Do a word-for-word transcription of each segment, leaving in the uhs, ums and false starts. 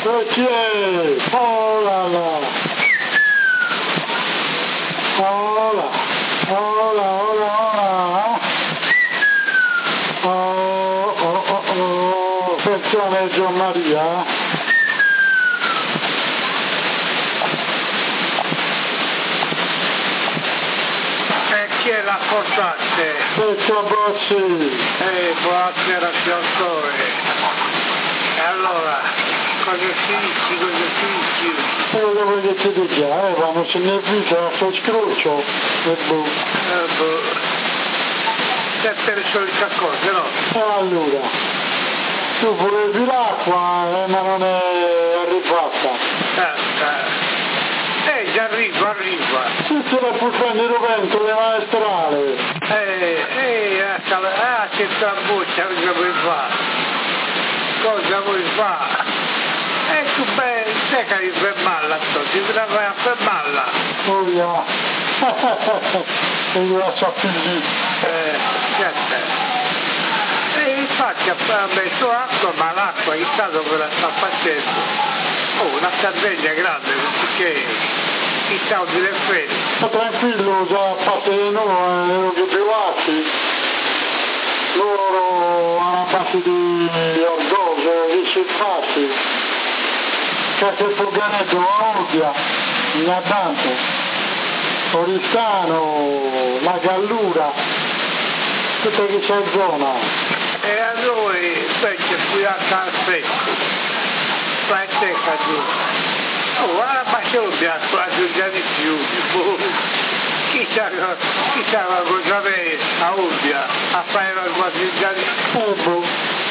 Ecco chi è! Oh là là! Oh là! Oh là, oh là, oh là! Oh, oh, oh, oh! Attenzione Gian Maria! E chi è la portante? Pecca Bossi! Eh, buonasera signore! E allora, cosa si dici, cosa si dici? E dove che ti dica, eh, quando si ne avvisa a fare scroccio, e boh. Eh, boh. Sempre le solite cose, no? E allora, tu volevi l'acqua, eh, ma non è arrivata. Eh, eh, già arriva, arriva. Se te la puoi prendere il vento, le maestrale. Eh, eh, ah, che sta boccia, cosa vuoi fare? Cosa vuoi fare? E tu beh, sai che devi fermarla, sto, ti vai a fermarla. Oh yeah. E io la so più lì. Eh, certo. E infatti ha messo acqua, ma l'acqua in stato che la sta facendo. Oh, una Sardegna grande, perché chi sta un direttore. Ma tranquillo, già a parte di noi, ero che privati. Loro hanno parte di orgoglio, di infatti. Che se Fulganetto Odia, Nadanto, Oristano, la Gallura, tutta che c'è zona. E a noi invece qui a Calfetto, fai secca giù. Oh, guarda, ma c'è un bianco, quasi già di più. Chissà, chissà cosa vede a Ubbia, a fare la quasi già di più. Eh boh.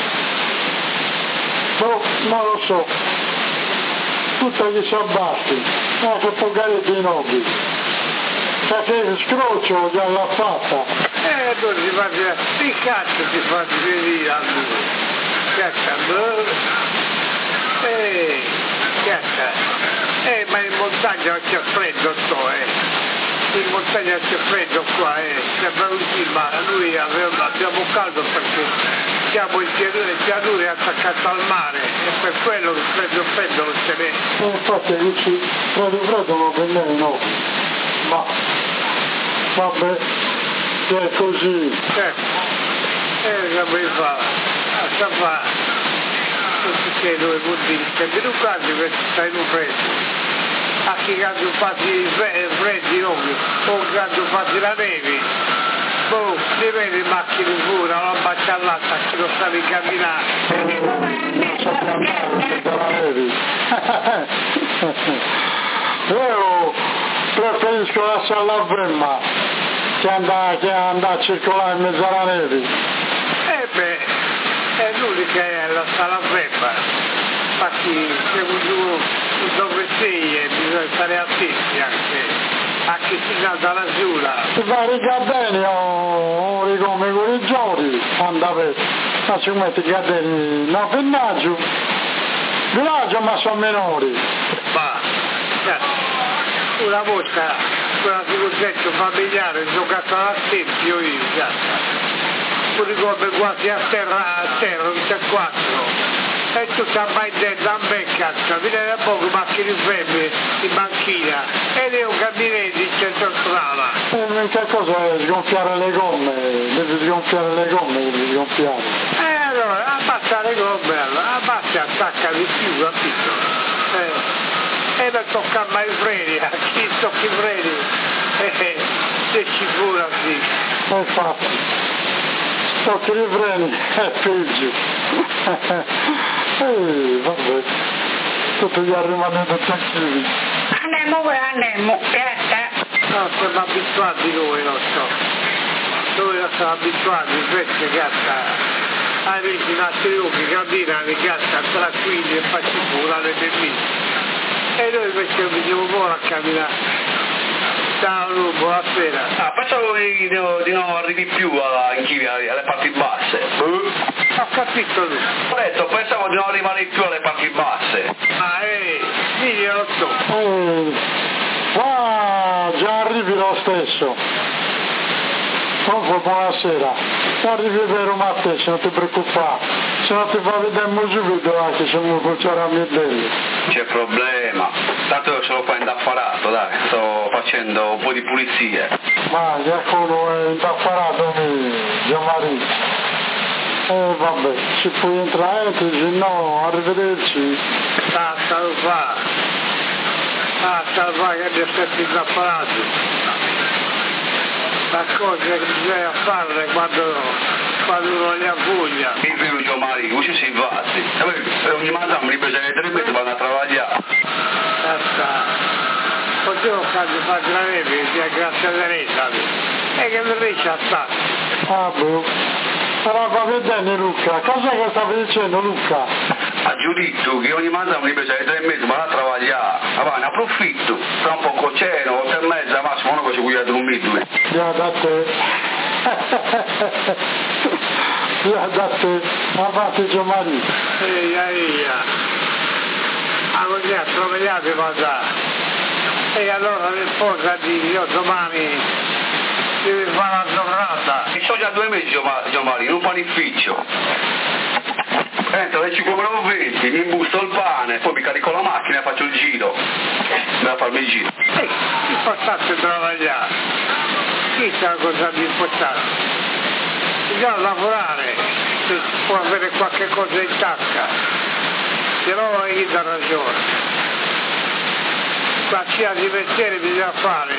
Boh, non lo so. Tutta che si abbatti, ma che pagare di nobili. Perché scroccio già l'ha fatta. Eh, tu si fa dire, che cazzo si fa venire a lui? Cazzo, eh, cazzo, eh, ma in montagna non c'è freddo sto, eh. In montagna c'è freddo qua, eh. Sembra così, ma lui aveva, abbiamo caldo perché siamo in pianure attaccate al mare e per quello che freddo freddo non ce n'è. E infatti dici, freddo freddo non per me no. Ma, vabbè, se è così. Eh, eh, che vuoi fare? Lascia fare. Non si chiede dove vuol dire, se in un caso che stai in un freddo. A chi quando fatti freddi ovvio, o quando fatti la neve, boh, ti vedi macchine pure, non baciallata, che non stavi a camminare. Io preferisco lasciare la fremma che andare, che andare a circolare in mezzo alla neve. Eh beh, è l'unica è la sala fremma. Infatti siamo giù dove sei e bisogna stare attenti anche a chi si canta la giura. Si fa ricadere o ricome con i giorni, anda per, ma ci metti i cadeni, no, pennaggio, villaggio ma sono minori. Ma, cazzo, una volta, quella di concetto familiare, giocato alla tempio io, cazzo. Mi ricordo quasi a terra, a terra, non c'è quattro. E tu stai mai dentro a me, cazzo, viene da poco macchine femmine in banchina e lei un gabinetto in centro strada. E che cosa è? Sgonfiare le gomme, devi sgonfiare le gomme, devi sgonfiare. E allora, abbassa le gomme, allora, abbassa, attacca di più, capito? Eh, e non tocca mai i freni, a chi tocca i freni? Eh, se ci fura sì. E infatti, tocchi i freni, è peggio. Eh, vabbè, tutto gli rimanendo tranquilli. Andiamo ora, andiamo, grazie. No, siamo abituati noi, non so. Noi non siamo abituati, invece cazzo, amici nostri occhi camminano, cazzo, tranquilli e facci pure le bellissime. E noi invece veniamo fuori a camminare. Ciao Lu, buonasera. Ah, pensavo di, di, di non arrivi più alla, in Chivia, alle parti basse. Ho capito Lu. Ho detto, pensavo di non arrivare più alle parti basse. Ah, ehi, diglielo tu. Eh, qua già arrivi lo stesso. Comunque buonasera. Arrivi per Roma a te, non ti preoccupare. se non ti fa vedere subito anche se non funziona a Mildelli. C'è problema, tanto io sono qua indaffarato, dai, sto facendo un po' di pulizie. Ma Giacomo è indaffarato, Gianmarino. Eh vabbè, se puoi entrare, se no, arrivederci. Sta a salvare, sta a salvare che mi stai indaffarato. La cosa che bisogna fare quando, quando uno li avvoglia. Il vero Gianmarino, così si infatti. E ogni mattina mi bisogna tre mesi vanno a lavorare. Basta. Potevo farmi fare la neve, sia grazie a Teresa. E che mi riesce a stare. Ah boh. Però va vedere Luca, cosa che stavi dicendo Luca? Ha giudizio che ogni mattina mi bisogna tre mesi vanno a lavorare. Ma ne approfitto, tra un po' coceno, otto e mezza, massimo, non così cuidato un mito. Ya da te. Ya da te. Avanti Gianmarino. Eia, eia. Ah, così ha trovato cosa. E allora mi sposa di io domani devi fare la giornata. E so già due mesi Gianmarino, non panificio. Entro alle cinque e venti, mi imbusto il pane, poi mi carico la macchina e faccio il giro. Me la farmi il giro. Ehi, l'importante è lavorare. Chi sa cosa di importante? Bisogna lavorare, se può avere qualche cosa in tasca, se no gli dà ragione. Qualsiasi mestiere bisogna fare,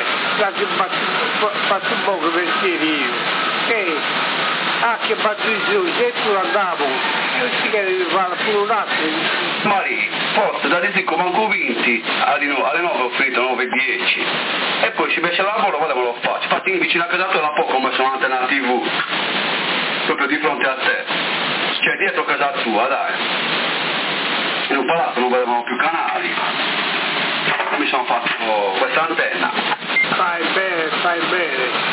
faccio un po' che mestieri io. Ehi, anche Patrizio, se tu andavo, io si che devi fare pure un altro. Mari, forse da lì siccome convinti alle nove ho finito nove e dieci e poi ci piace il lavoro, guarda me lo faccio. Infatti vicino a casa tua da poco ho messo un'antenna tivù, proprio di fronte a te, cioè dietro casa tua, dai. In un palazzo non vedevamo più canali, mi sono fatto questa antenna. Fai bene, fai bene.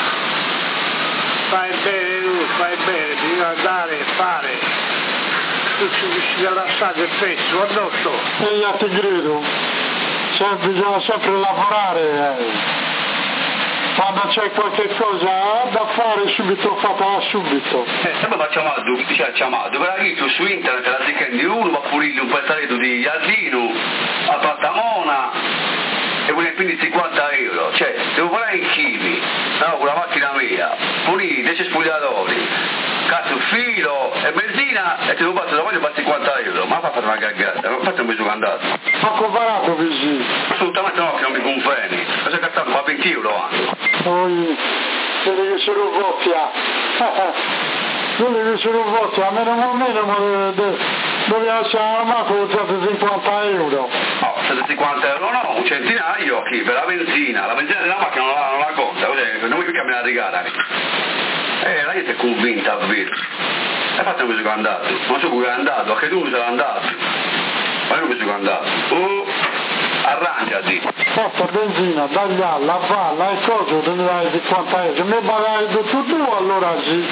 Fai bene tu, fai bene, bisogna andare e fare. Tu ci riesci a lasciare il pezzo addosso. E io ti grido, cioè, bisogna sempre lavorare. Eh. Quando c'è qualche cosa da fare subito fatela subito. Eh, sempre facciamo a due, dice facciamo dove la chiedo su internet la zichendi uno, va pure un pezzetto di Iardino, a Pattamona. E quindi cinquanta euro, cioè devo fare in chivi, no, con la macchina mia, pulire, dieci spogliatori, cazzo filo e benzina e te lo passo da voglio per cinquanta euro, ma fa fare una cagata, non faccio un bisogno andato. Ma comparato così? Assolutamente no, che non mi conviene, cosa cazzato, ma venti euro anche. Poi, vedi che sono voppia. Vedi che sono voppia, a meno o meno dobbiamo essere ma con centocinquanta euro. No, centocinquanta euro no, un centinaio chi? Per la benzina, la benzina della macchina non la, non la conta, non mi mica me la regala. Eh, la gente è convinta a vero. E fate un bisogno andato, non so come è andato, a che tu sei andato. Ma io non bisogno andato. Oh, arrangiati. Porta benzina, daglia, la balla e cosa, devi dare cinquanta euro. Se mi pagare tutto tu, allora sì.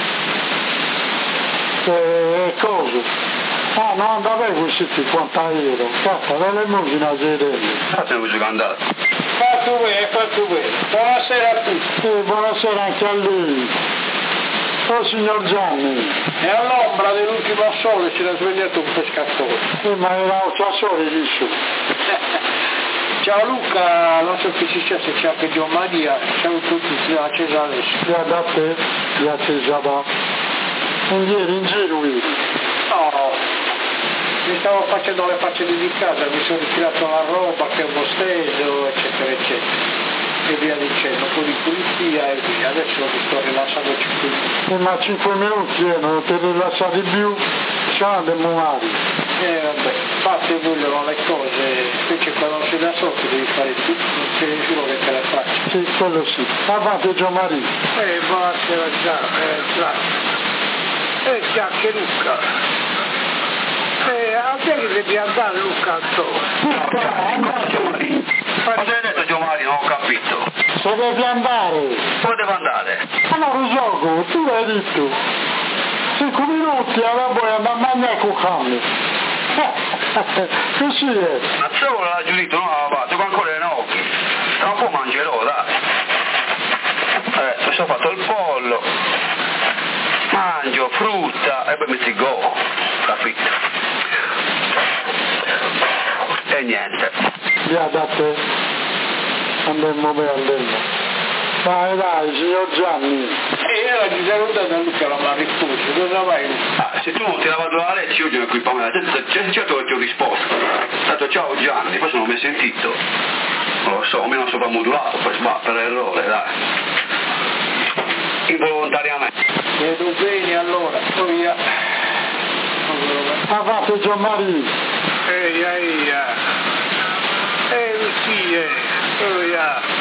E cosa? Ah, non andava questi cinquanta euro, cazzo, ve le immagino a vedere. Fate un bisogno andato. Fatto bene, fatto bene. Buonasera a tutti. E buonasera anche a lui. Oh signor Gianni. E all'ombra dell'ultimo sole si era svegliato un pescatore. Eh, ma era un sole lì su. Ciao Luca, non so che ci sia, se c'è anche Gianmaria, ciao a tutti, a Cesare. Ya da te, ya Cesare. In giro, in giro qui. No, mi stavo facendo le faccende di casa, mi sono ritirato la roba che avevo steso, eccetera, eccetera. E via dicendo, poi di pulizia e via, adesso mi sto rilassando cinque minuti. Eh, ma cinque minuti, eh, non ti rilassare di più, c'è andiamo male. Eh vabbè, fate vogliono le cose, invece quando sei da solo ti devi fare tutto, non sei nessuno che te le faccia. Sì, quello sì. Avanti Gianmarino. Eh, buonasera già, eh, già. E c'è anche Luca. Eh, a te che devi andare Luca Antonio? Ma te l'hai detto Gianmarino, non ho capito. Se devi andare. Dove devo andare? Allora gioco, tu l'hai detto. Cinque minuti allora vuoi andare a mangiare con calma. Così è. Ma solo la giudito non la fatto, con ancora le occhi. Tra un po' mangerò, dai. Eh, mi sono fatto il pollo. Mangio, frutta e poi mi si go. capito? E niente. Via da te, andemmo per andemmo. Dai, dai, signor Gianni. E era di salutare a Luca la Marifucci, cosa vai? Ah, se tu non ti hai lavato la Lecce, io sono qui Pamela, certo che ti ho risposto. È stato ciao Gianni, poi non mi hai sentito. Non lo so, almeno sopravmodulato, poi sbaglio per errore, dai. Involontariamente. Vedo bene allora, poi via. Ha fatto Gianmaria. Ehi, ehi, ehi, sì, eh, poi via.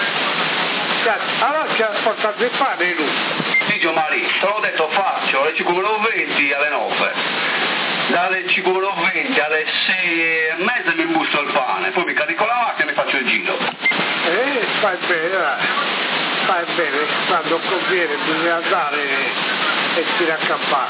Allora ci ha portato il pane lui. Sì, Gianmaria, te l'ho detto faccio, alle cinque meno venti alle nove. Dalle cinque meno venti alle sei e mezza mi busto il pane, poi mi carico la macchina e mi faccio il giro. Eh, fai bene, dai. Fai bene, quando conviene bisogna andare e tirare a campare.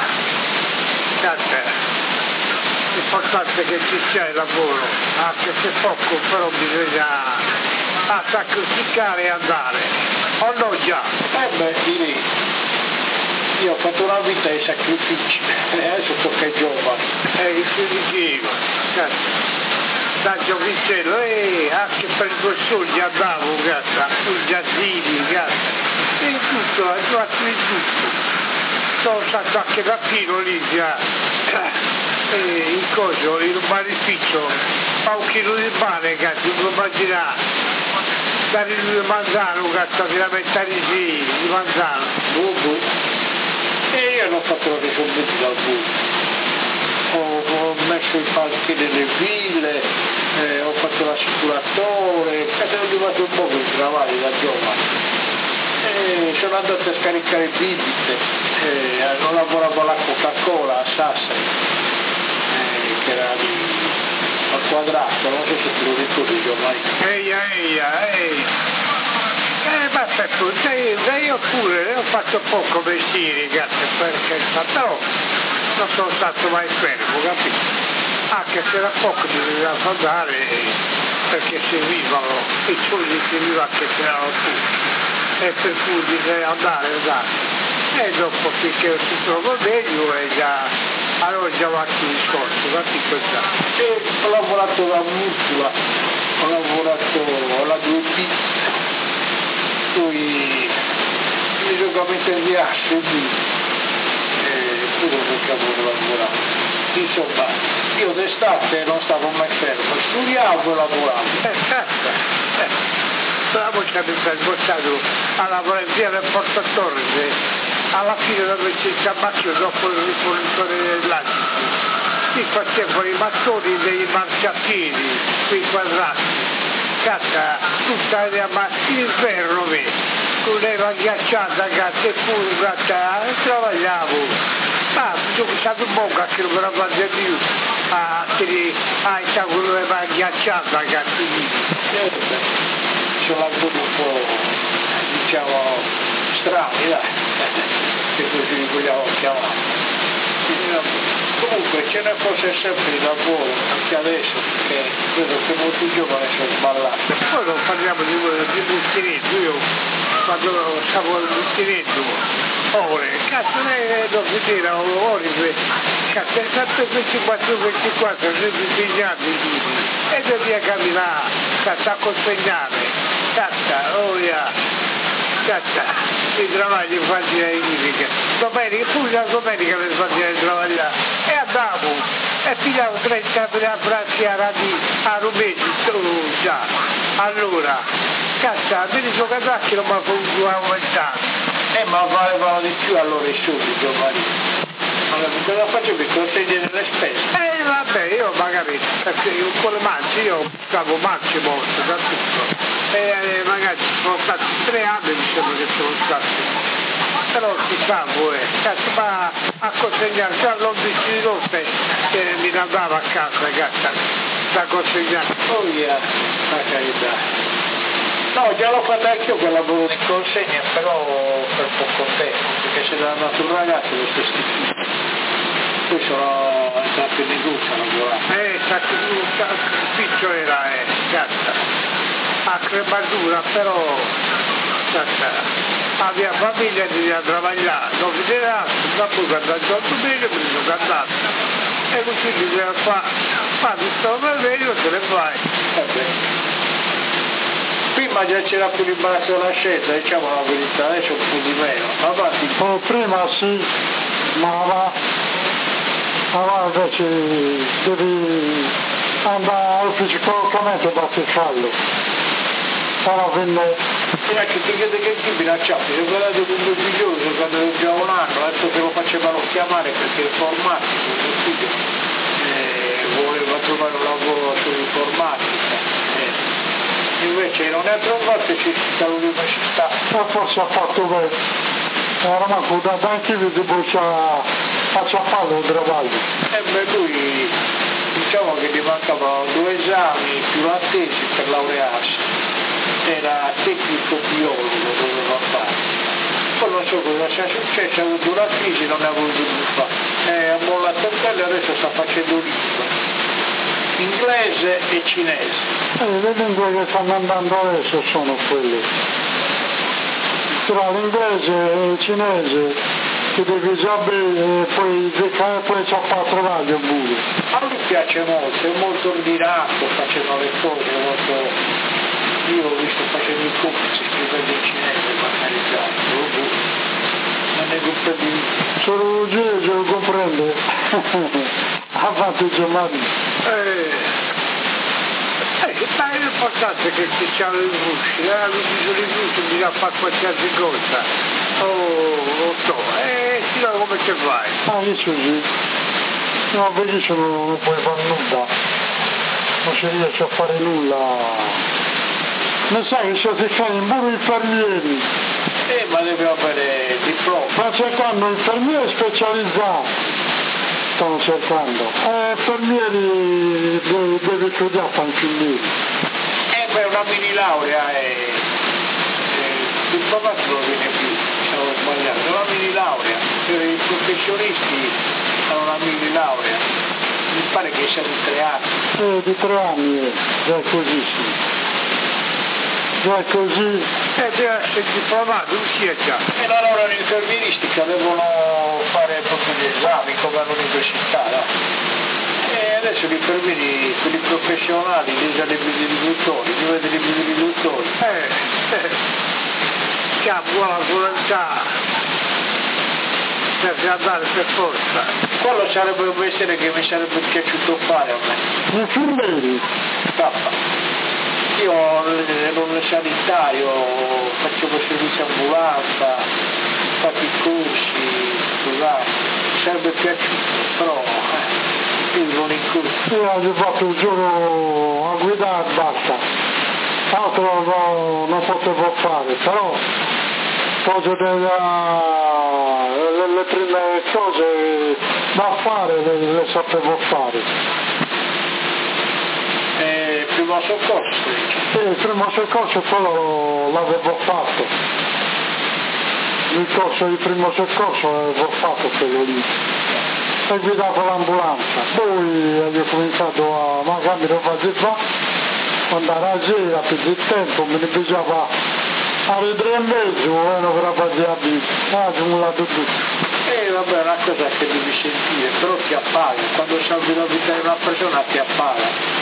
Cazzo. L'importante è che ci sia il lavoro, anche se poco, però bisogna a sacrificare e andare. O no già? Eh beh, direi. Io ho fatto una vita di sacrifici, adesso tocca ai giovani. Eh, che ti dicevo, da giovincello, eh, anche per due soldi andavo, cazzo, sui giardini, cazzo. E tutto, ho fatto di tutto. Sono stato anche da Pino lì, già. E in coso, in un panificio, fa un chilo di pane, cazzo, non lo immaginare. Dare il manzano, cazzo, filamentari sì, di manzano. Bubu. E io non ho fatto la risolventi dal buco. Ho, ho messo i palchi delle ville, eh, ho fatto l'assicuratore, sono arrivato un po' di travaglio da giovane. E sono andato a scaricare bibite, eh, non lavoravo alla Coca-Cola a Sassari, eh, che era lì al Quadrato, non so se te lo ricordi Giovanni. Ehi, ehi, ehi. Eh, ma per tutti, io pure, ho fatto poco mestiere, cazzo, perché però non sono stato mai fermo, capito? Anche se era poco bisognava andare, perché servivano, i soldi servivano che c'erano tutti, e per cui bisogna andare, andare. E dopo finché ho tutto meglio e già allora già avanti il discorso, capito già. E ho lavorato da Murtula, ho lavorato alla due P, poi mi giocavo in terziasse lì, e pure perché avevo lavorato. Insomma, io d'estate non stavo mai fermo, studiavo e lavoravo. Eh, certo, eh. Stavamo ci abbiamo sbocciato a lavorare via del Porta Torre, alla fine dove c'è il tabacchio dopo il rifornitore dell'Agico. Si facevano i mattoni dei marciapiedi, quei quadrati, cazzo, tutta la mattina in ferro, con l'era ghiacciata, cazzo, e pure, cazzo, travagliavo. Ma sono stato un po' che non me la faccio più, a tenere, a stare con l'era ghiacciata, cazzo. Sono lavori un po', diciamo, strani, dai, se così li vogliamo chiamare. Comunque ce ne fosse sempre il lavoro, anche adesso, perché vedo che molti giovani sono sballati. Poi non parliamo di, di bustinetto, io quando stavo al bustinetto, ore, cazzo ne devo vedere, ore, cazzo, è stato ventiquattro ventiquattro, sempre impegnati e devi camminare, cazzo, a consegnare. Cazzo, oh yeah, cazzo, i travagli infatti ai musica. Domenica, pure la domenica per fare travagliare. E andavo, e pigliavo trenta bracci a radi a Rometti, oh, già. Allora, cazzo, me ne sono casacchi non mi ha potuto aumentare. Eh, ma valevano di più allora i soldi, Giovanni. Allora, cosa faccio per consegnare le spese? Eh, vabbè, io magari, perché io con le mance, io stavo mance molto, da tutto. E eh, magari sono stati tre anni, diciamo che sono stati. Però si sa voi, cazzo, ma a consegnare già l'undici di notte che mi andava a casa, cazzo, da consegnare. Oh yeah, la carità. No, già l'ho fatto anche io quel lavoro di consegna, però per poco tempo, perché se era andato un ragazzo lo sostituito. Poi sono entrato in industria a lavorare. Eh, sacrificio era, eh, cazzo. A crematura, però, cazzo, la mia famiglia doveva lavorare, non vedeva, dopo quando ho fatto bene mi sono andato. E così bisogna fare, fa tutto per meglio te ne fai. Vabbè. Prima già c'era più l'imbarazzo della scelta, diciamo la verità, adesso un po' di meno. Avanti. Oh, prima sì, ma va, ma va invece devi andare fisicamente da fallo. Sarà venne. Fino a che ti chiede che ti minacciato, io ho guardato con due figliosi quando ero già un anno, adesso che lo facevano chiamare perché è informatico, mio figlio eh, voleva trovare un lavoro sull'informatica. Eh. Invece non è trovato e ci sta l'università. E forse ha fatto bene. Era manco da anche io ti faccia faccia fare un travaglio. E beh lui diciamo che gli mancavano due esami più la tesi per laurearsi. Era tecnico biologo, doveva fare. Poi non so cosa sia successo, ha avuto una crisi, non ha voluto più fare. Eh, ha mollato il bello e adesso sta facendo lingua. Inglese e cinese. Eh, le lingue che stanno andando adesso sono quelle. Tra l'inglese e il cinese ti devi già bene e poi, poi c'è fatto travaglio pure. A lui piace molto, è molto ordinato, facendo le cose, molto... Io ho visto facendo il compito scrivendo in cinese, magari già, non ne comprendi. Solo Gigi lo comprende. Ha fatto il giornale. Eh, eh, ma l'importante è che si chiama il rusci, eh, lui dice il rusci, bisogna fare qualsiasi cosa. Oh, lo so, eh, si va come che vai. Ah, io così. No, vedi se non, non puoi fare nulla. Non si riesce a fare nulla. Non sai che sono cercando pure infermieri. Eh, ma devono avere il diploma. Stanno cercando infermieri specializzati. Stanno cercando. Eh, infermieri devi, devi studiare fanciullini. Eh, beh, una mini laurea è... il diplomato non viene più, stavo sbagliando. Una mini laurea. Per i professionisti hanno una mini laurea. Mi pare che sia di tre anni. Eh, di tre anni, eh. Già così sì. Già così. Eh, deve essere diplomato, non sia già. E la laurea in infermieristica devono fare proprio gli esami come all'università, no? E adesso gli infermieri, quelli professionali, gli esami di riduttori, gli vede libri di riduttori. Eh, eh, che ha buona volontà per andare per forza. Quello sarebbe un mestiere che mi sarebbe piaciuto fare a me. Infermieri? Tappa. Io ero un sanitario, facevo servizio ambulanza, ho fatto i corsi, scusate, mi sarebbe piaciuto, però eh, io non in corso. Io ho fatto un giorno a guidare e basta, altro no, non potevo fare, però cose della, le, le prime cose da fare le, le sapevo fare. Eh, primo soccorso? Sì, il primo soccorso quello l'avevo fatto. Il corso di primo soccorso l'avevo fatto quello lì. E guidavo l'ambulanza. Poi ho cominciato a magari lo facevo andare a giro più di tempo, me ne bisognava alle tre e mezzo e non ve la facevo a vita. Ah, simulato tutto. Eh vabbè, è una cosa che devi sentire, però ti appaga. Quando salvi la vita di una persona ti appaga.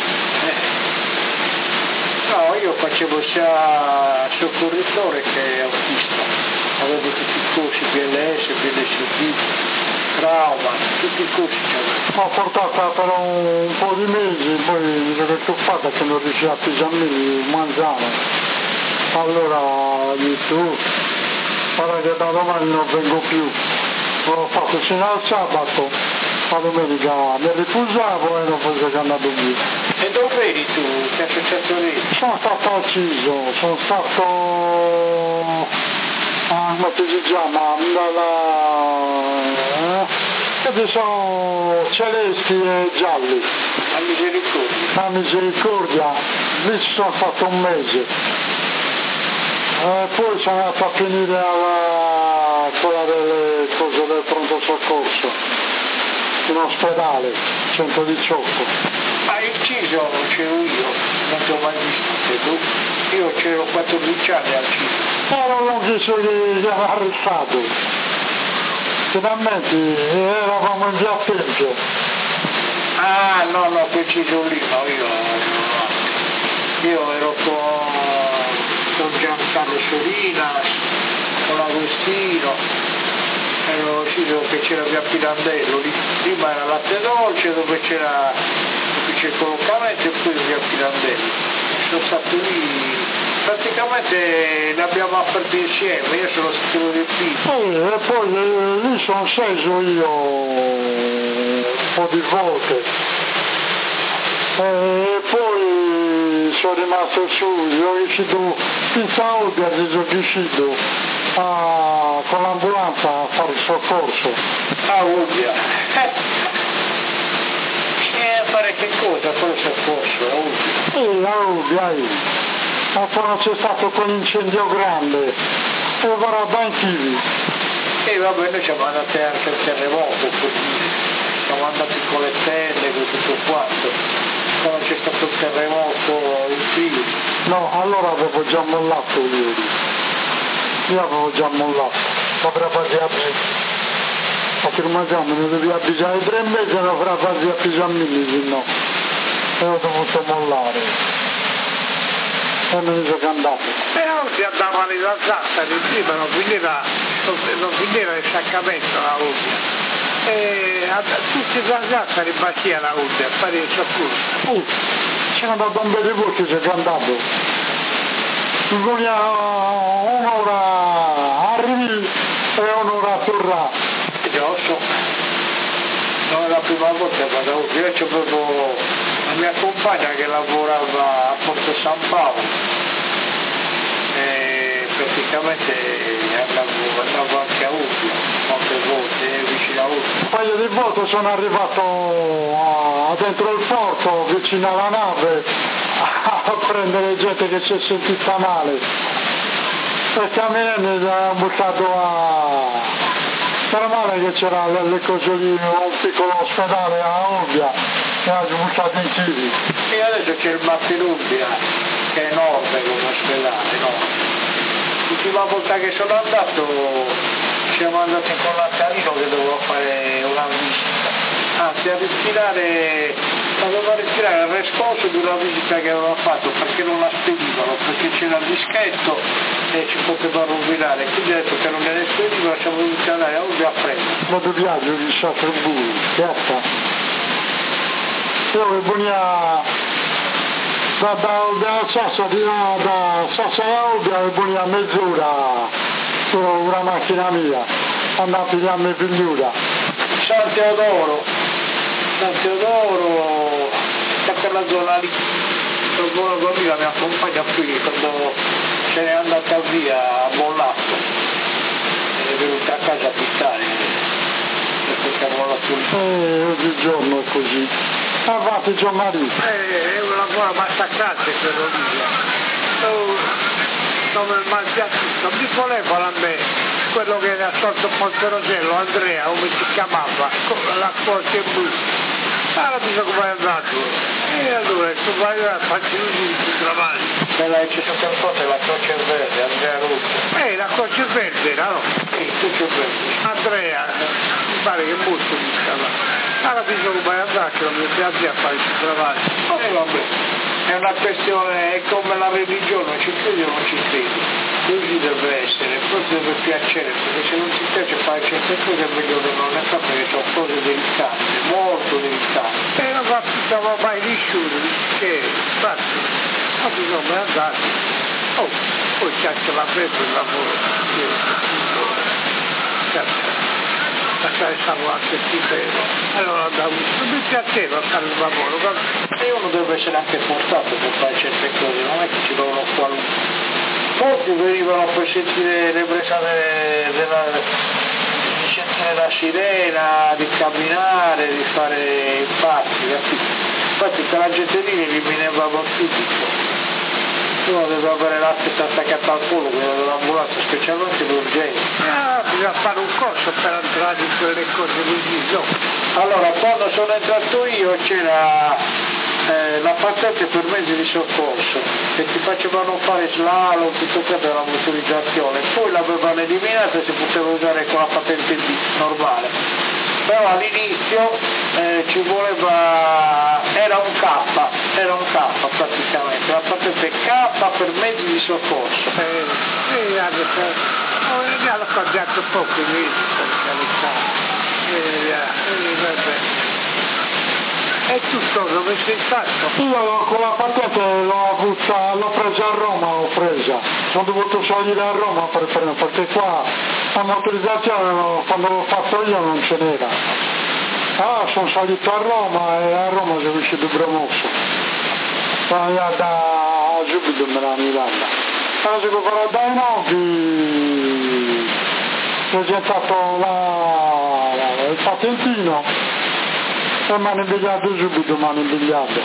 No, io facevo sia soccorritore che autista, avevo tutti i corsi B L S, B L S D, trauma, tutti i corsi c'avevo. Ho portato per un po' di mesi, poi mi sono stufato che non riuscivo a pigiarmi il mangiare. Allora gli tu, guarda che da domani non vengo più. L'ho fatto fino al sabato, la domenica mi rifusavo e non facevo andare via. E dove eri tu? Che associazione eri? Sono stato ucciso, sono stato, ah, come si chiama, dalla, eh, sono celesti e gialli. A misericordia. A misericordia, lì ci sono stato un mese. Eh, poi sono andato a finire alla quella delle cose del pronto soccorso, in ospedale, centodiciotto. Ma inciso non c'ero io, non ti ho mai visto, tu? Io c'ero quattordici anni al ciso. Era un ufficio che gli aveva arrestato. Finalmente eravamo in via Tempio. Ah, no, no, preciso lì, no, io, io ero con, con Giancarlo Solina, con Agostino, ero uscito che c'era via Pirandello, lì, prima era Latte Dolce, dove c'era, dove c'è il collocamento e poi via Pirandello. Sono stato lì, praticamente ne abbiamo aperto insieme, io sono stato del Pino. E, e poi eh, lì sono sceso io un po' di volte. E poi sono rimasto su, sono riuscito, in Saudi sono riuscito a, con l'ambulanza a fare il soccorso. Ah, Ubbia. E a fare che cosa? Fare il soccorso, a Ubbia. E a Ubbia, ma quando c'è stato quell'incendio grande, e guarda anch'io. E vabbè, noi siamo andati anche al terremoto, siamo andati con le tende, con tutto quanto. Quando c'è stato il terremoto in Friuli. No, allora avevo già mollato ieri. Io avevo già mollato. Avrà quasi a me. A firmatiamo, mi devi avvisare tre mesi e non avrà quasi a pigiamini, no. E ho dovuto mollare. E me ne sono andato. E oggi andavano in Sassari, prima non finiva, non finiva il saccamento la Ubbia. E tutti i Sassari bacia la Ubbia a fare il soccorso. Uh, c'è andato un bel di che c'è andato. Mi voglio un'ora arrivi e un'ora a tornare. Io so, non è la prima volta che vado a Ubbia, io c'è proprio la mia compagna che lavorava a Porto San Paolo. E praticamente andavo, andavo anche a Ubbia, molte volte, vicino a Ubbia. Un paio di volte sono arrivato a, a dentro il porto, vicino alla nave, a prendere gente che si è sentita male. Perché a me mi ha buttato a... Era male che c'era le, le cose lì, un piccolo ospedale a Ubbia, e ha buttato in chili. E adesso c'è il Mattilubbia, che è enorme come ospedale, no? L'ultima volta che sono andato siamo andati con l'Accarino che dovevo fare una visita, anzi a ritirare, doveva ritirare il responso di una visita che aveva fatto perché non la spedivano, perché c'era il dischetto e ci poteva rovinare, quindi ha detto che non ne spedivano, siamo dovuti andare a Ubbia a prendere. Ma di viaggio di Sciaferbù, piazza. Io venia da, da, da Sassari, da, da Sassari a Ubbia venia mezz'ora con una macchina mia, andavo a pigliarmi figliura. San Teodoro, San Teodoro, da quella zona lì, la buona famiglia mi accompagna qui quando se n'è andata via a Mollato, è venuta a casa a pittare, perché siamo la pulizia. E oggigiorno è così. Avanti Gianmarino. Eh, è un lavoro massacrante quello lì. Oh, come il malpiaciuto, mi voleva a me quello che era sotto Ponte Rosello, Andrea, come si chiamava, la Croce Blu. Allora dice come è andato. E allora tu vai a farci un travaglio. Quella che c'è sotto il ponte è la Croce Verde, Andrea Russo. Eh, la Croce Verde, no? Sì, Croce Verde. Andrea, mi pare che molto mi chiama. Allora dice come è andato, mi piace a fare il travaglio. E vabbè. È una questione, è come la religione, ci credi o non ci credi, così deve essere, poi deve piacere, perché se non ti piace fare certe cose è meglio che non le fa perché sono cose delicate, molto delicate. E non va più mai risciuto, che infatti, ma bisogna andare. Oh, poi c'è anche la fredda il lavoro, certo. Lasciare stavo anche qui bene. Allora andavo, non mi piaceva fare il lavoro, e uno deve essere anche portato per fare certe cose, non è che ci vogliono qualunque. Molti venivano per sentire le bresate della, di sentire la sirena, di camminare, di fare i passi, capito? Infatti per la gente lì mi rimaneva con tutto. Uno deve avere l'attesa attaccata al culo, quello dell'ambulanza, specialmente l'urgenza. Ah, bisogna fare un corso per entrare in quelle cose così, no? Allora, quando sono entrato io c'era eh, la patente per mezzi di soccorso, che ti facevano fare slalom, tutto questo della motorizzazione, poi l'avevano eliminata e si poteva usare con la patente B, normale. però all'inizio eh, ci voleva, era un K, era un K praticamente, la patente K per mezzi di soccorso. Eh, sì, adesso, oh, mi hanno cambiato poco lì, per carità. Eh, eh, vabbè. E tutto dove sei stato? Io con la patente l'ho avuta, l'ho presa a Roma, l'ho presa. Sono dovuto salire a Roma per prendere, perché qua la motorizzazione quando l'ho fatto io non ce n'era. Ah, sono salito a Roma e a Roma sono uscito promosso. Sono andato a subito me la Milano. Allora si può fare dai noti, ho presentato la, il patentino. E mi hanno impigliato subito, mi hanno impigliato.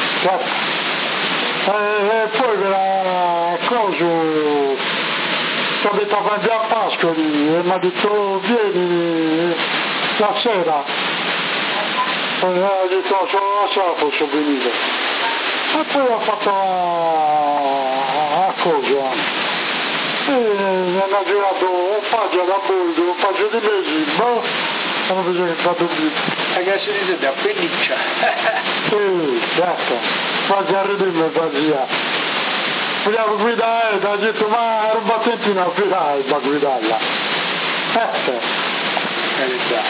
E, e poi per la cosa, sono detto avanti a Pascoli e mi ha detto vieni la sera. E ho detto solo la sera posso venire. E poi ho fatto a, a cosa. E mi hanno girato un paio da bordo, un paio di mesi, boh. Non mi che fatto più. Ragazzi di da pelliccia. Sì, certo. Quasi a ridurmi quasi. Vogliamo guidare, ti ha detto ma era un battentino a guidare da guidarla. Eh, Carità.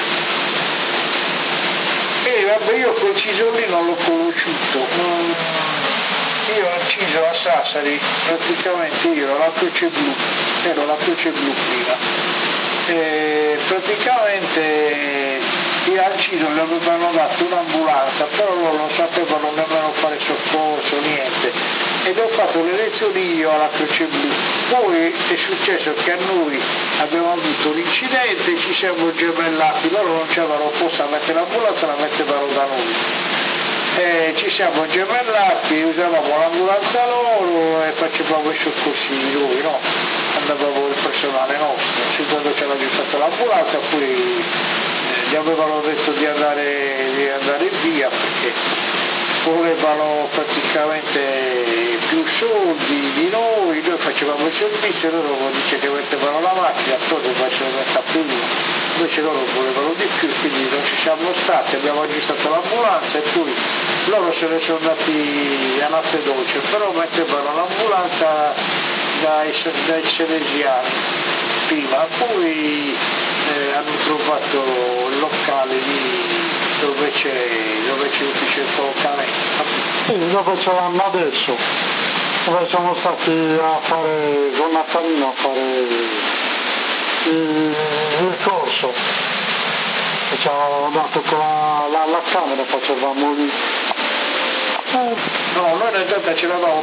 E vabbè, io quel ciso lì non l'ho conosciuto. Non... Io ho inciso a Sassari, praticamente io ero la croce blu, ero la croce blu prima. E praticamente io al Ciso gli avevano dato un'ambulanza, però loro non sapevano nemmeno fare soccorso, niente, ed ho fatto le lezioni io alla Croce Blu. Poi è successo che a noi abbiamo avuto un incidente, ci siamo gemellati, loro non c'erano posto a mettere l'ambulanza, la mettevano da noi. E ci siamo gemellati, usavamo l'ambulanza loro e facevamo i soccorsi noi, no? Andavamo il personale nostro, cioè quando c'era aggiustato l'ambulanza poi eh, gli avevano detto di andare, di andare via perché volevano praticamente più soldi di noi, noi facevamo il servizio, loro dice che mettevano la macchina, poi facevano metà più uno, invece loro volevano di più, quindi non ci siamo stati, abbiamo aggiustato l'ambulanza e poi loro se ne sono andati a notte dolce, però mettevano l'ambulanza dai, dai Salesiani prima, poi eh, hanno trovato il locale lì dove c'è, dove c'è l'ufficio di collocamento. sì, dove ce l'hanno adesso, dove siamo stati a fare con Nattalino a fare il, il corso e ci hanno dato con la, la, la camera, facevamo lì. Eh, no, noi in realtà ce l'avevamo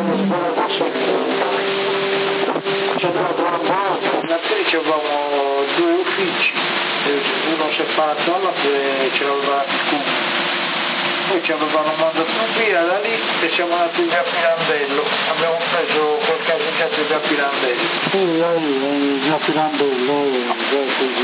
Natale avevamo due uffici, uno separato all'altro e ce l'aveva il comune. Poi ci avevano mandato via da lì e siamo andati via a Pirandello, abbiamo preso quel caseggiato via a Pirandello. Sì, io via Pirandello, così.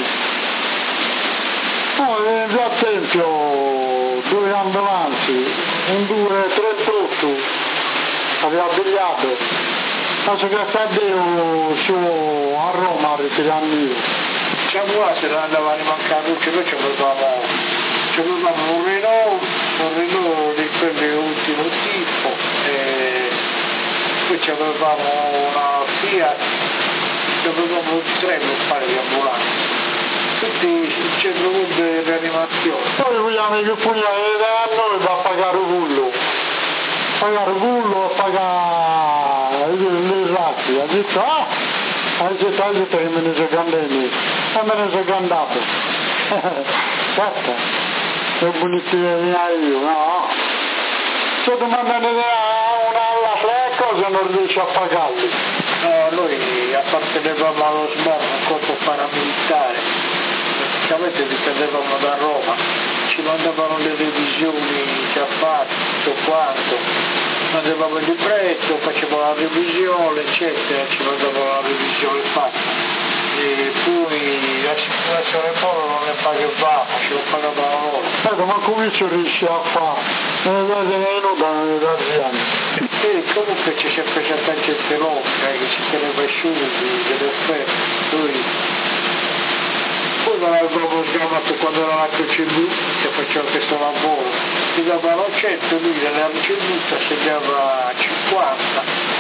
Poi via Tempio, due ambulanze, un due trentotto, aveva abbigliato. Penso che caddevo su a Roma a ritirarmi. Diciamo qua se non andava a rimancare luce, noi ci avevamo, ci avevamo un Renault, un Renault di quelli ultimo tipo, e poi ci avevamo una Fiat, ci avevamo tre per fare di ambulanza. Tutti il centro di rianimazione. Poi vogliamo che poi a noi va a pagare un bullo. Pagare un bullo, pagare le razze. Ha detto, ah, ha detto, ha detto che me ne sono andati. E me ne sono andato. Certo, sono bonitino io, no? Se domandano una alla cosa non riesce a pagarli. No, noi appartenevamo allo S M O R, un corpo paramilitare. Praticamente dipendevamo da Roma, ci mandavano le revisioni già fatte, tutto quanto, mandavamo il libretto, facevamo la revisione, eccetera, ci mandavano la revisione fatta. E poi l'assicurazione polo non ne pagavamo, ce lo pagavano loro. Ecco, ma come ci riesci a fare? Non è venuta negli anni. E comunque c'è sempre stata gente loca che ci teneva i soldi, delle offerte, poi... Poi uno l'avevamo sgamato quando era la Croce Blu, che faceva questo lavoro, mi davano cento lire, la ricevuta segnava cinquanta,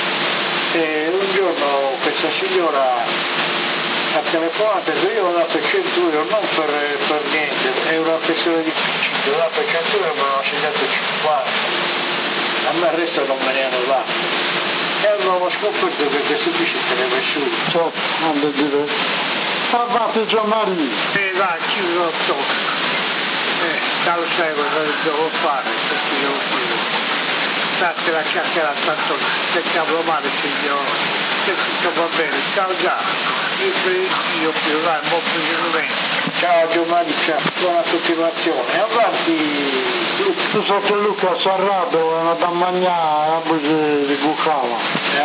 e un giorno questa signora ha telefonato e io ho dato cento euro, non per, per niente, è una questione di principio, ho dato cento euro e mi hanno segnato cinquanta, a me il resto non me ne hanno dato. E avevamo scoperto che questo qui si teneva su. Certo, non devi dire. Salvate Gianmaria. E va, chiudo tocco. Eh, già lo sai cosa devo fare, perché devo dire. State la chiacchiera tanto che cavolo male signore. Che tutto va bene, ciao già. Io io più vai, buon proseguimento. Ciao Gianmaria, buona continuazione. Avanti Luca. Tu sai che Luca Sarrado è una da mangiare a bugie di bucava.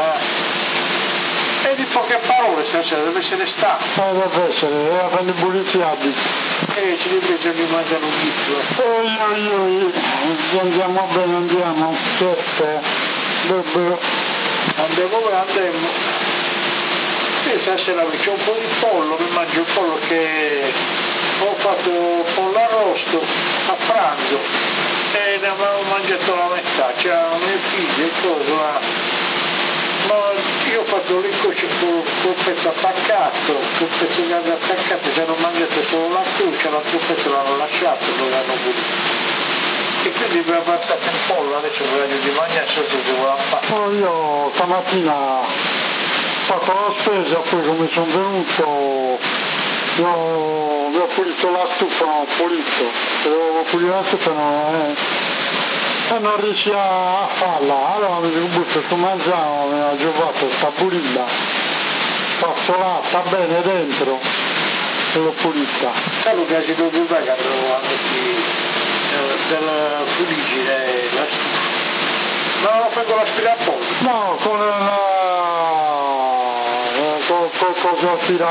Eh. E di poche parole stasera, dove se ne sta? Eh, deve essere, era per i buliziati. Eh, ci dice che mangiano un pizzo. Oi, oi, oi, andiamo bene, andiamo, certo. Beh, andiamo bene, andiamo. Sì, stasera c'è un po' di pollo, mi mangio un pollo che ho fatto pollo arrosto a pranzo e ne avevo mangiato la metà, c'erano mie figlie e cose, ma, ma io ho fatto l'incrocio con un pezzo attaccato, con un pezzo di carne attaccato, che hanno mangiato solo la croce, l'altro pezzo l'hanno lasciato, non l'hanno pulito. E quindi mi ha passato il pollo, adesso voglio di mangiare, so se devo la fare. oh, io stamattina ho fatto la spesa, poi come sono venuto io vi ho pulito la stufa, non ho pulito, devo pulire la stufa no, eh. e non riuscivo a farla, allora mi dico butto su mangiamo, mi ha giovato sta pulita, spazzolata bene dentro e l'ho pulita. Sai lo che si deve fare quando metti della fuligine la stufa? No, lo fai con l'aspirapolvere? No, con la con, con cosa aspira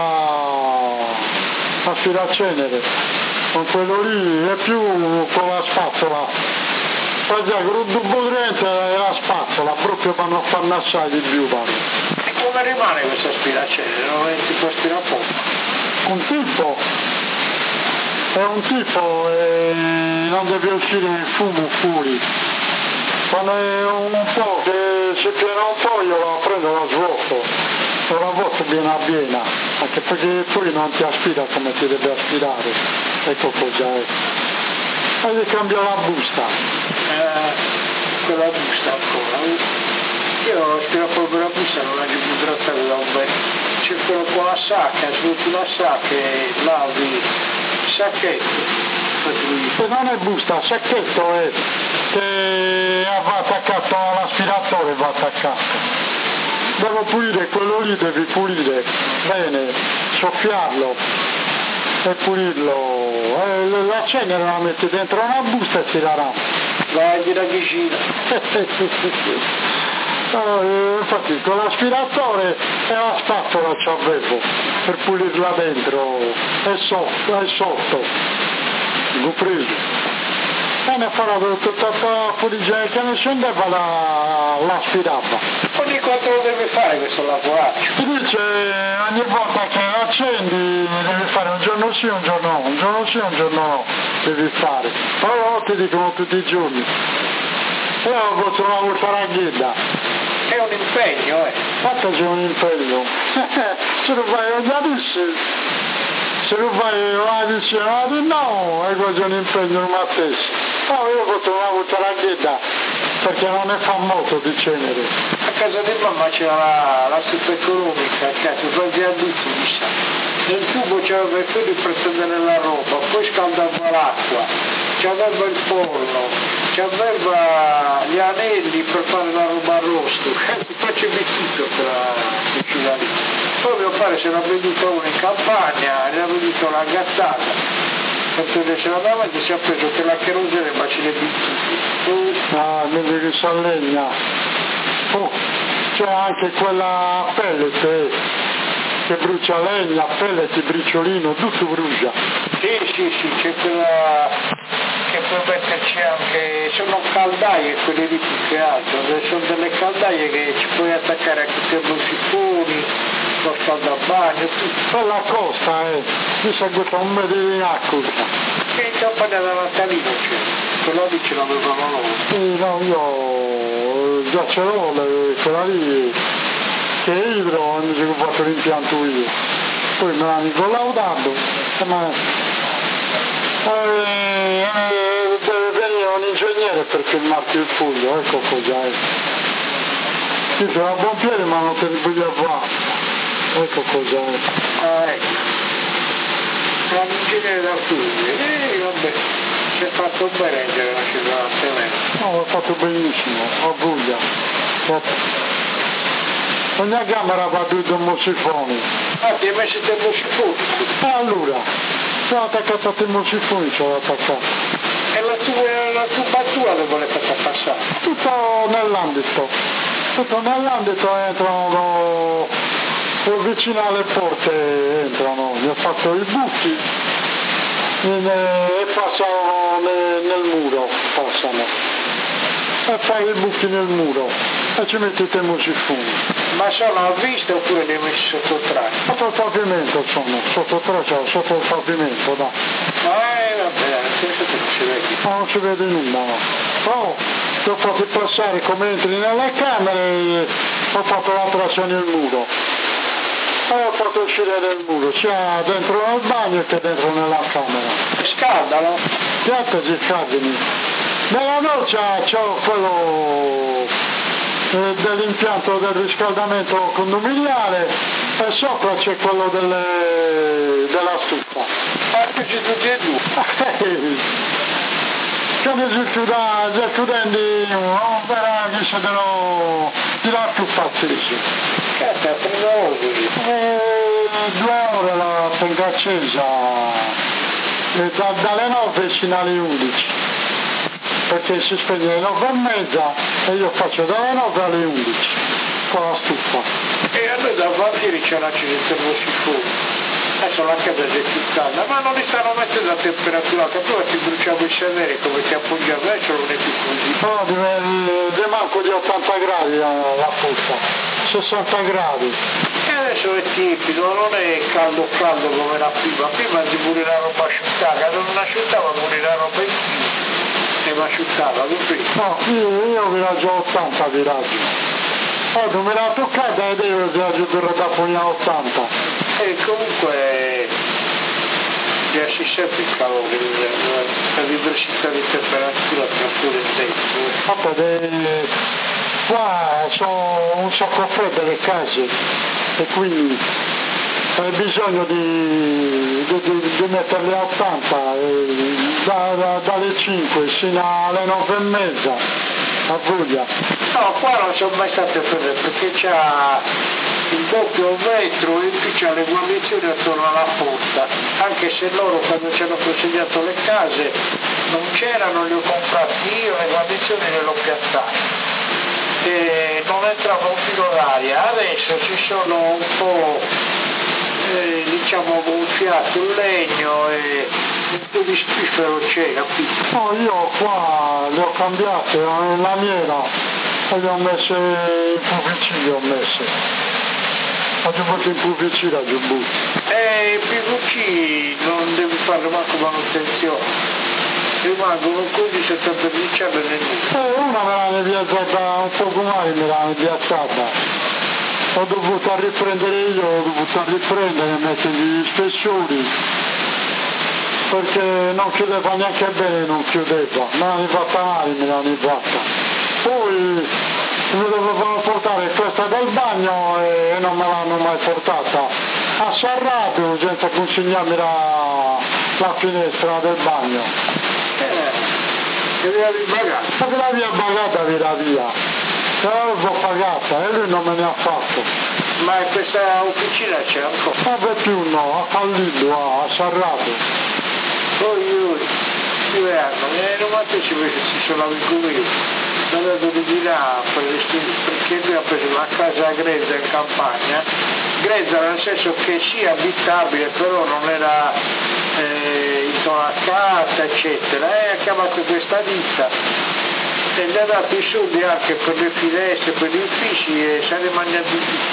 aspiracenere, con quello lì e più con la spazzola. Poi già con un turbodrente e la spazzola, proprio per non far nascere di più. Pare. E come rimane questo aspiracenere? Non è tipo aspirapolvere? Un tipo, è un tipo e non deve uscire il fumo fuori. Quando è un po' che si piena un po' io la prendo e la svuoto, e la vuoto piena piena, anche perché poi non ti aspira come ti deve aspirare, ecco cosa è. E gli cambia la busta. Eh, quella busta ancora. Io aspirapolvere la busta non la più trattata da un bel. C'è quello con la sacca, svuoti la sacca e lavi il sacchetto. E non è busta, sacchetto è che va attaccato all'aspiratore, va attaccato. Devo pulire quello lì, devi pulire bene, soffiarlo e pulirlo. E la cenere la metti dentro una busta e si la rampa. Vai da vicino. No, infatti con l'aspiratore e la spazzola ci avevo per pulirla dentro e sotto, e sotto. L'ho preso. E ne farò tutta la fuorigia che ne scendeva la, l'aspirava. Ogni quanto lo deve fare questo lavoraccio? Ti dice ogni volta che accendi devi fare un giorno sì, un giorno no, un giorno sì, un giorno no, devi fare. Però ti dicono tutti i giorni. E io posso una volta la ghida. È un impegno, eh. Fatto c'è un impegno. Se lo fai ogni se lo fai una vicina, no, è quasi un impegno ma stesso. No, io posso una volta la ghida, perché non ne fa molto di cenere. A casa di mamma c'era la, la super economica, a casa, quasi all'utilizzo. Nel tubo c'aveva il filo per prendere la roba, poi scaldava l'acqua, c'aveva il forno, c'aveva gli anelli per fare la roba arrosto, facevi tutto per la lì. Poi mio padre se l'ha veduto uno in campagna, ne ha veduto la gattata. Perché se la dava che si è preso per la cherosene ma ce l'è tutti. Ah, quindi che si allegna. Oh, c'è anche quella pellet eh, che brucia legna, pellet, briciolino, tutto brucia. Sì, sì, sì, c'è quella che puoi metterci anche, sono caldaie quelle lì più che altro, sono delle caldaie che ci puoi attaccare anche i termosifoni, lo scaldo a bagno, tutto. Quella costa, eh, mi seguita un mese di acqua. E in campagna da Natalino c'è, quella lì ce l'avevano loro. Sì, no, io già ce l'ho, le- quella lì che è idro, mi sono fatto l'impianto io. Poi me l'hanno collaudato, e me- eh, eh, deve venire un ingegnere per filmarti il foglio, ecco cosa è. Io sono a buon piede ma non te ne voglio fare, ecco cosa è. Ah, ecco. Era un ingegnere da studio, e vabbè, si è fatto un bene in la città di Teleno. No, l'ho fatto benissimo, ho voglia. Ogni camera va due termosifoni. Ah, ti hai messo i termosifoni? E allora, sono attaccato a termosifoni, ce l'ho attaccato. E la tua, la tubatura dove l'hai fatta passare? Tutto nell'ambito, tutto nell'ambito entrano, vicino alle porte entrano, gli ho fatto i buchi in, e passano nel, nel muro, passano. E fai i buchi nel muro e ci metti i termosifoni. Ma sono a vista oppure li hai messi sotto il traccio? Sotto il pavimento sono, sotto il traccio, sotto il pavimento, dai. Eh, vabbè, questo che non si vede. Ma non si vede nulla, no. Però ti ho fatto passare come entri nelle camere, ho fatto la trazione nel muro. E ho fatto uscire del muro, sia dentro nel bagno che dentro nella camera. Scaldano? Certo si scaldano. Nella doccia c'ho quello eh, dell'impianto del riscaldamento condominiale e sopra c'è quello delle, della stufa. Ma qui ci tutti e due. Quando si chiuda, si chiudendo, non verrà che si devono tirare più pazzesco. Cazzo, ha preso ore. E due ore la tengo accesa, e da, dalle nove fino alle undici, perché si spegne alle nove e mezza e io faccio dalle nove alle undici con la stufa. E a noi da quartieri c'è una cena di termosifoni. Adesso la casa è più calda, ma non li stanno mettendo a temperatura, che prima ti bruciavo il sedere come ti appoggiavo, adesso non è più così. No, di manco di ottanta gradi la, la fusta, sessanta gradi. E adesso è tiepido, non è caldo caldo come era prima, prima si pure la roba asciuttata, quando non asciuttava pure la roba in più, e mi asciuttava, così. No, io, io viraggio ottanta viraggio. Poi come l'ha toccata ed io viraggio per da poi a ottanta. E comunque riesci sempre il calore, la diversità di temperatura tra pure il tempo. Vabbè, de... qua sono un sacco freddo le case e quindi hai bisogno di, di, di, di metterle a ottanta, e da, da, dalle cinque fino alle nove e mezza, a voglia. No, qua non sono mai state fredde perché c'ha il doppio vetro e in più c'ha le guarnizioni attorno alla porta, anche se loro quando ci hanno consegnato le case non c'erano, le ho comprate io, le guarnizioni le ho piazzate e non entrava un filo d'aria. Adesso ci sono un po' eh, diciamo gonfiato il legno e un po' di spiffero c'è, capito? No, io qua le ho cambiate, la lamiera e le ho messe in più vicine, ho messe. Ho giubbotto in più vicino, ho giubbotto. E il P V C non devi fare manco manutenzione, rimangono così senza verniciarle nel muro. E una me l'hanno piazzata un poco male, me l'hanno piazzata. Ho dovuto riprendere io, ho dovuto riprendere e mettere gli spessori, perché non chiudeva neanche bene, non chiudeva, me l'hanno fatta male, me l'hanno fatta. Poi mi dovevano portare questa del bagno e non me l'hanno mai portata. A Sarrato senza consegnarmi la, la finestra del bagno. Eh, che via di bagata. Ma la via bagata via via. Però l'ho pagata e lui non me ne ha fatto. Ma in questa officina c'è ancora? Vabbè più no, a Fallillo, a Sarrato. Poi io, due anni, nel novanta ci sono amico io. Sono andato di là perché lui ha preso una casa grezza in campagna, grezza nel senso che sì abitabile però non era eh, intonacata eccetera, e ha chiamato questa ditta e gli ha dato i soldi anche per le finestre, per gli uffici e se ne mangiati tutti.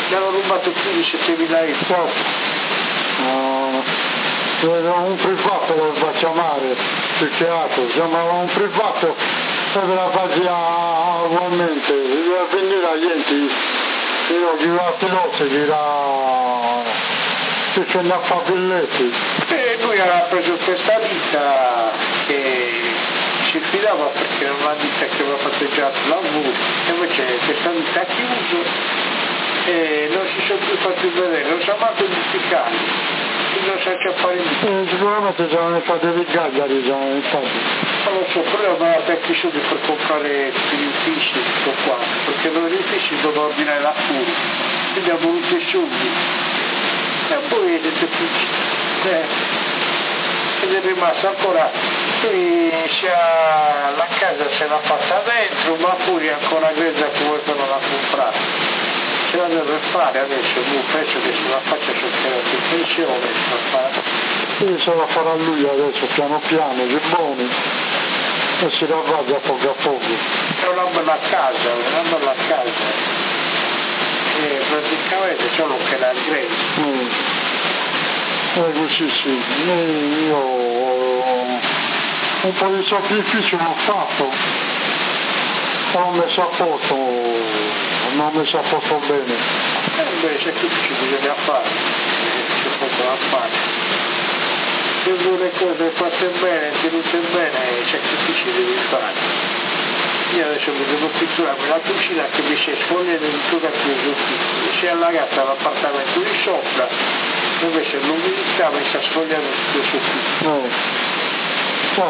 gli hanno rubato più di settemila euro. Certo. Uh, un privato lo va a chiamare, più che altro, chiamava un privato e ve la faccia ugualmente, deve venire a gente, io chi va a Pelose, chi va che ce ne fa Pelletti. E lui aveva preso questa ditta che si fidava perché era una ditta che aveva fatto già lavoro, e invece questa ditta ha chiuso e non si sono più fatti vedere, non sa manco identificare, non sa c'è fare niente. Eh, sicuramente ce l'hanno fatti dei gagliari, ce l'hanno fatti. Non lo so, però aveva tanti soldi per comprare gli uffici tutto qua, perché noi gli uffici dovevano ordinare la furia, quindi ha voluto i soldi. E poi è detto eh, ed è rimasto ancora, lui sia, la casa se l'ha fatta dentro, ma pure ancora grezza come che non l'ha comprata. Ce la deve fare adesso, lui penso che se la faccia cercare in pensione, se la fa. Sì, se la farà lui adesso, piano piano, Gibboni, e si ravvaglia poco a poco. È una bella casa, una bella casa. E praticamente solo che la grezza. Mm. Eh, così sì, io ho un po' di sacrificio l'ho fatto, l'ho messo a posto, non ho messo a posto bene. E invece qui ci bisogna fare, c'è poco da fare. Se vuoi le cose fatte bene, tenute bene, i sacrifici devi fare. Io adesso mi devo pitturarmi la cucina che mi si è sfogliata di tutta filosofia, mi si è allagata l'appartamento di sopra, invece l'umidità mi sta sfogliando tutto su qui. Eh. Oh.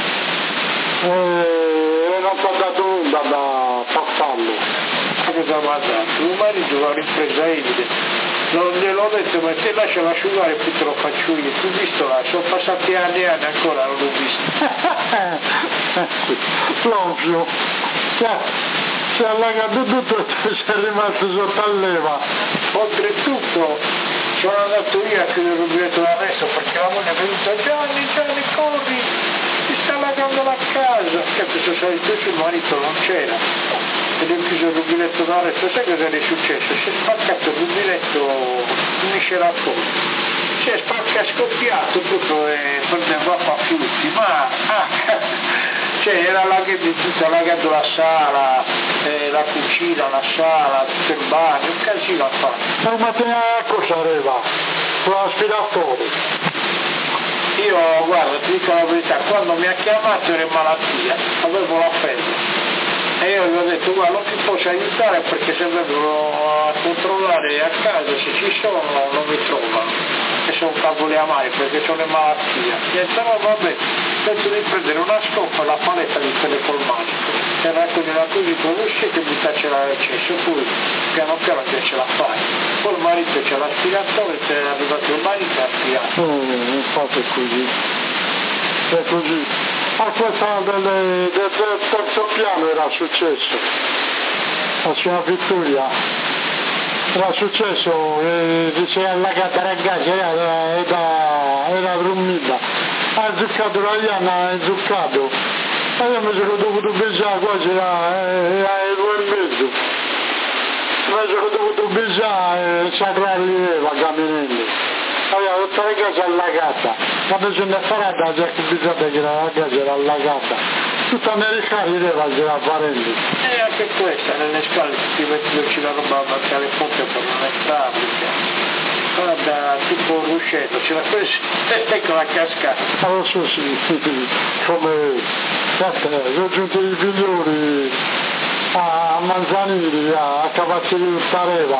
E non ti ho dato nulla da farfallo. Ma cosa mi ha dato? Un marito l'ha ripresa Edile. Non gliel'ho detto, ma te lascialo asciugare e poi te lo faccio io. Tu visto là, sono passati anni e anni ancora non l'ho visto. Proprio. Cioè, si è allagato tutto e si è rimasto sotto a leva. Oltretutto sono andato io a chiudere il rubinetto d'adesso perché la moglie è venuta, Gianni, Gianni, corri, ti sta allagando la casa. E poi sono salito su, il marito non c'era. Ed ho chiuso il rubinetto d'adesso, sai cosa è successo? Si è spaccato il rubinetto, finisce la foto. Si è spaccato, è scoppiato tutto e prendeva a fiuti, ma ah, cioè era allagato tutto, allagato la sala, eh, la cucina, la sala, tutto il bagno, un casino a fare. Ma mattina cosa arriva? Con l'aspiratore. Io, guarda, ti dico la verità, quando mi ha chiamato ero in malattia, avevo la febbre. E io gli ho detto, guarda, non ti posso aiutare perché se vengono a controllare a casa se ci sono non mi trovano. E sono cavoli amari perché sono in malattia. E però vabbè, penso di prendere una scopa e la paletta di telecomando. E raccogliere così con l'uscita e buttarcela nel cesso, poi piano piano che ce la fai. Poi il marito c'è l'aspiratore, se è arrivato il marito è aspirato. Mm, infatti è così. È così. A questa del, del terzo piano era successo. A signora Vittoria. Era successo, eh, si è allagata ragazzi, era, era, era dormita. Ha zuccato la Iana, ha zuccato. E io mi sono dovuto besare quasi alle due e mezzo. Mi sono dovuto besare e sacrarli Eva camminando. Aveva tutta la casa allagata. Quando ce ne farà da già che bisogna che la casa era allagata. Tutta nelle scale Eva c'era parenti. E anche questa, nelle scale ti metti la roba davanti le pompe per non entrare. Guarda, tipo un ruscetto, c'era questo, ecco la cascata. Allora so sì, come sono giunti i figlioli a Manzanini, a Cavazzeria di Tareva,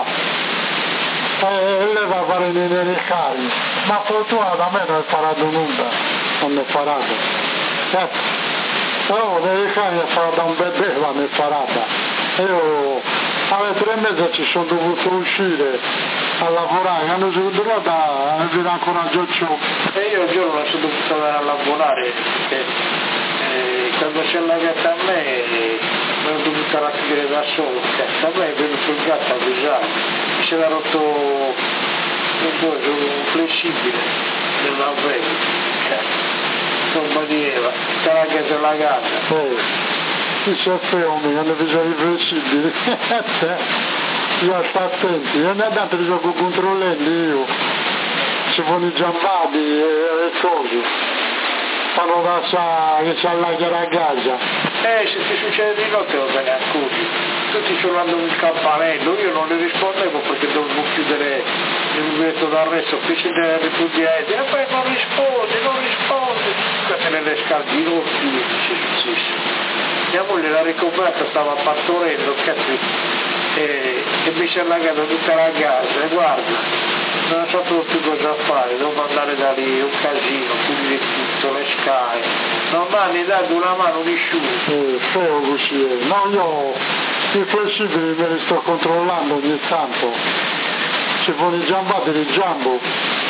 e leva a fare nei cari, ma fortunatamente non è parato nulla, non è parato. Ecco, però nei cari è farata un bel beva, non è parata. Io alle tre e mezza ci sono dovuto uscire a lavorare, quando sono tornato a vedere ancora Gioccio. E io il giorno sono dovuto andare a lavorare perché eh, quando si è allagata a me eh, mi ho dovuto raccogliere da solo, perché a me è venuto il gatto a avvisare, mi si era rotto un po' un flessibile dell'avvento, insomma di Eva, tutta la casa allagata. Eh, chi si è fermi, quando bisogna i flessibili. io sto attenti, e ne andate di gioco controllando io, ci fanno i giambati e le cose. Fanno da sa che c'è la chiara a casa. Eh, se ti succede di notte non te ne accorgi. Tutti suonando il campanello, io non ne rispondevo perché dovevo chiudere il rubinetto d'arresto, qui si deve ripudiare, e poi non rispondi, non rispondi. Queste nelle scaldine, oddio, che è successo? Mia moglie l'ha ricoperta, stava partorendo, cazzo, e, e mi si è allagato tutta la casa, e guarda. Non sapevo più cosa fare, devo andare da lì, un casino, pulire tutto, le scale. Non mi hanno dato una mano di sciuto. Eh, feo così è. No, io i flessibili me li sto controllando ogni tanto. Ci fanno i giambati di giambo.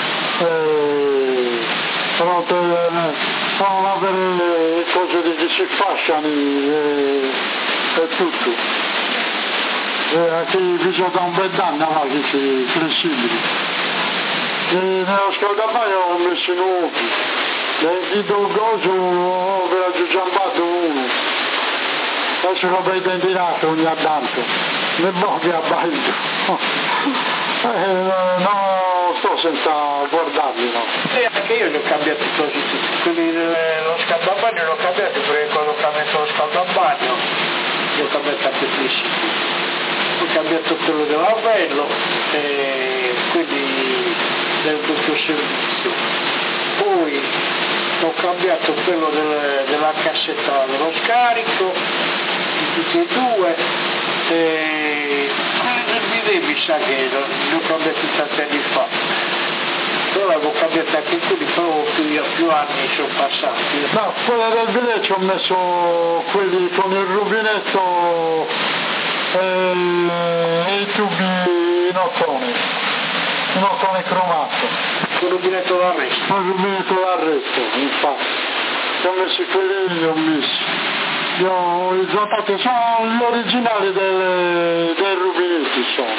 Eh, però per non avere cose di che si fasciano e, e tutto. Eh, anche bisogna da un bel danno là che si flessibili. E nello scaldapagno ho messo in occhi, nel dito gozo ve l'ho già giambato uno, adesso lo vedo in diretta ogni tanto, ne bocche a baito, eh, no, sto senza guardarli, no. E anche io li ho cambiati quasi tutti, quelli dello scaldapagno li ho cambiati perché quando ho cambiato lo scaldapagno li ho cambiati anche flessibili, ho cambiato quello dell'avello e quelli del doppio servizio, poi ho cambiato quello del, della cassetta dello scarico, di tutti e due, e quelli del bidet mi sa che li ho cambiati tanti anni fa, però avevo cambiato anche quelli, però più, più anni sono passati. No, quella del bidet ci ho messo quelli con il rubinetto e, e i tubi in ottone. Un ottone cromato. Con il rubinetto d'arresto? Con il rubinetto d'arresto, infatti. Ci ho messo quelli, li ho messi. Li ho isolati, sono gli originali dei, dei rubinetti sono.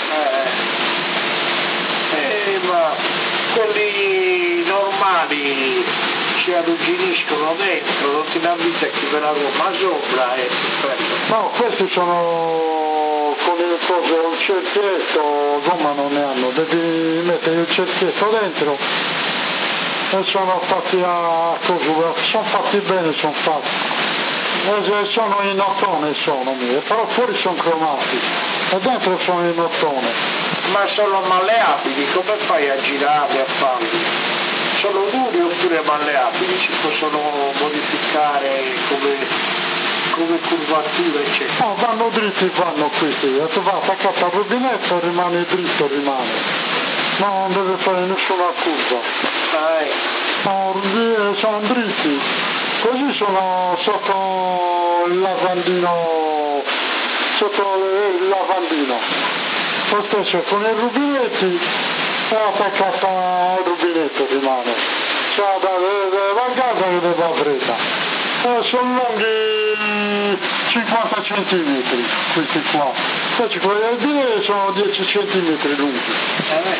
Eh, eh, ma quelli normali si arrugginiscono dentro, non ti dà vita che ve la gomma sopra e perfetto. No, questi sono con il coso, un cerchietto, gomma non ne hanno, devi mettere il cerchietto dentro e sono fatti a coso, sono fatti bene, sono fatti. E sono in ottone sono mie, però fuori sono cromati e dentro sono in ottone. Ma sono malleabili, come fai a girarli, a farli? Sono duri oppure malleabili, si possono modificare come, come curvatura eccetera? No, vanno dritti, vanno questi, tu vai attaccato al rubinetto, rimane dritto, rimane, no, non deve fare nessuna curva. Ah, eh. No, sono dritti, così sono sotto il lavandino, sotto il lavandino, lo stesso con i rubinetti è attaccata al rubinetto rimane, cioè da, da, da casa che deve aprita, eh, sono lunghi cinquanta centimetri questi qua, invece quelli del bidet sono dieci centimetri lunghi. Eh,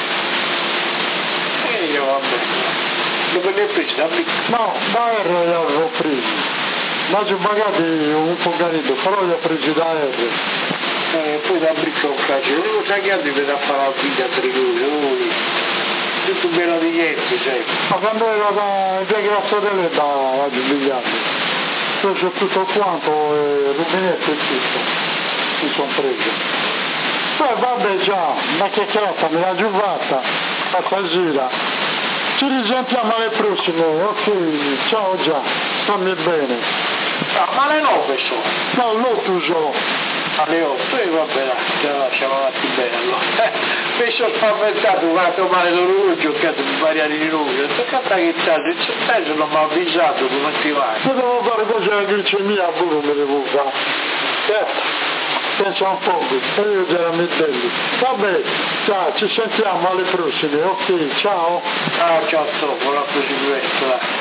e io vabbè, dove li hai presi? Da Brick? No, da R li avevo presi, ma ci ho pagati un po' carino, però li ho presi da R. Eh, poi da Brick ho facile, non lo sai che altri per fare la vita per lui, tutto bello di niente, sai. Ma quando ero da via Graziadelle da Giuliani, io c'ho tutto quanto, e rubinetto e tutto, mi sono preso. Poi vabbè già, ma che cazzo, me l'ha giuvata, fatta gira. Ci risentiamo alle prossime, ok, ciao già, stammi bene. Ah, ma alle nove sono? No, l'otto sono. Alle otto, e vabbè, là, siamo andati bene allora. Eh, mi sono spaventato, guarda, male d'orologio, ho giocato di variare di nuovo, ho toccato che tardi, il cervello non mi ha avvisato come ti vai. Se devo fare cose la glicemia, pure me devo fare. Certo, pensa un po', e io già la mettelli. Vabbè, ciao, ci sentiamo alle prossime, ok, ciao. Ah, ciao, ciao, buona proseguenza.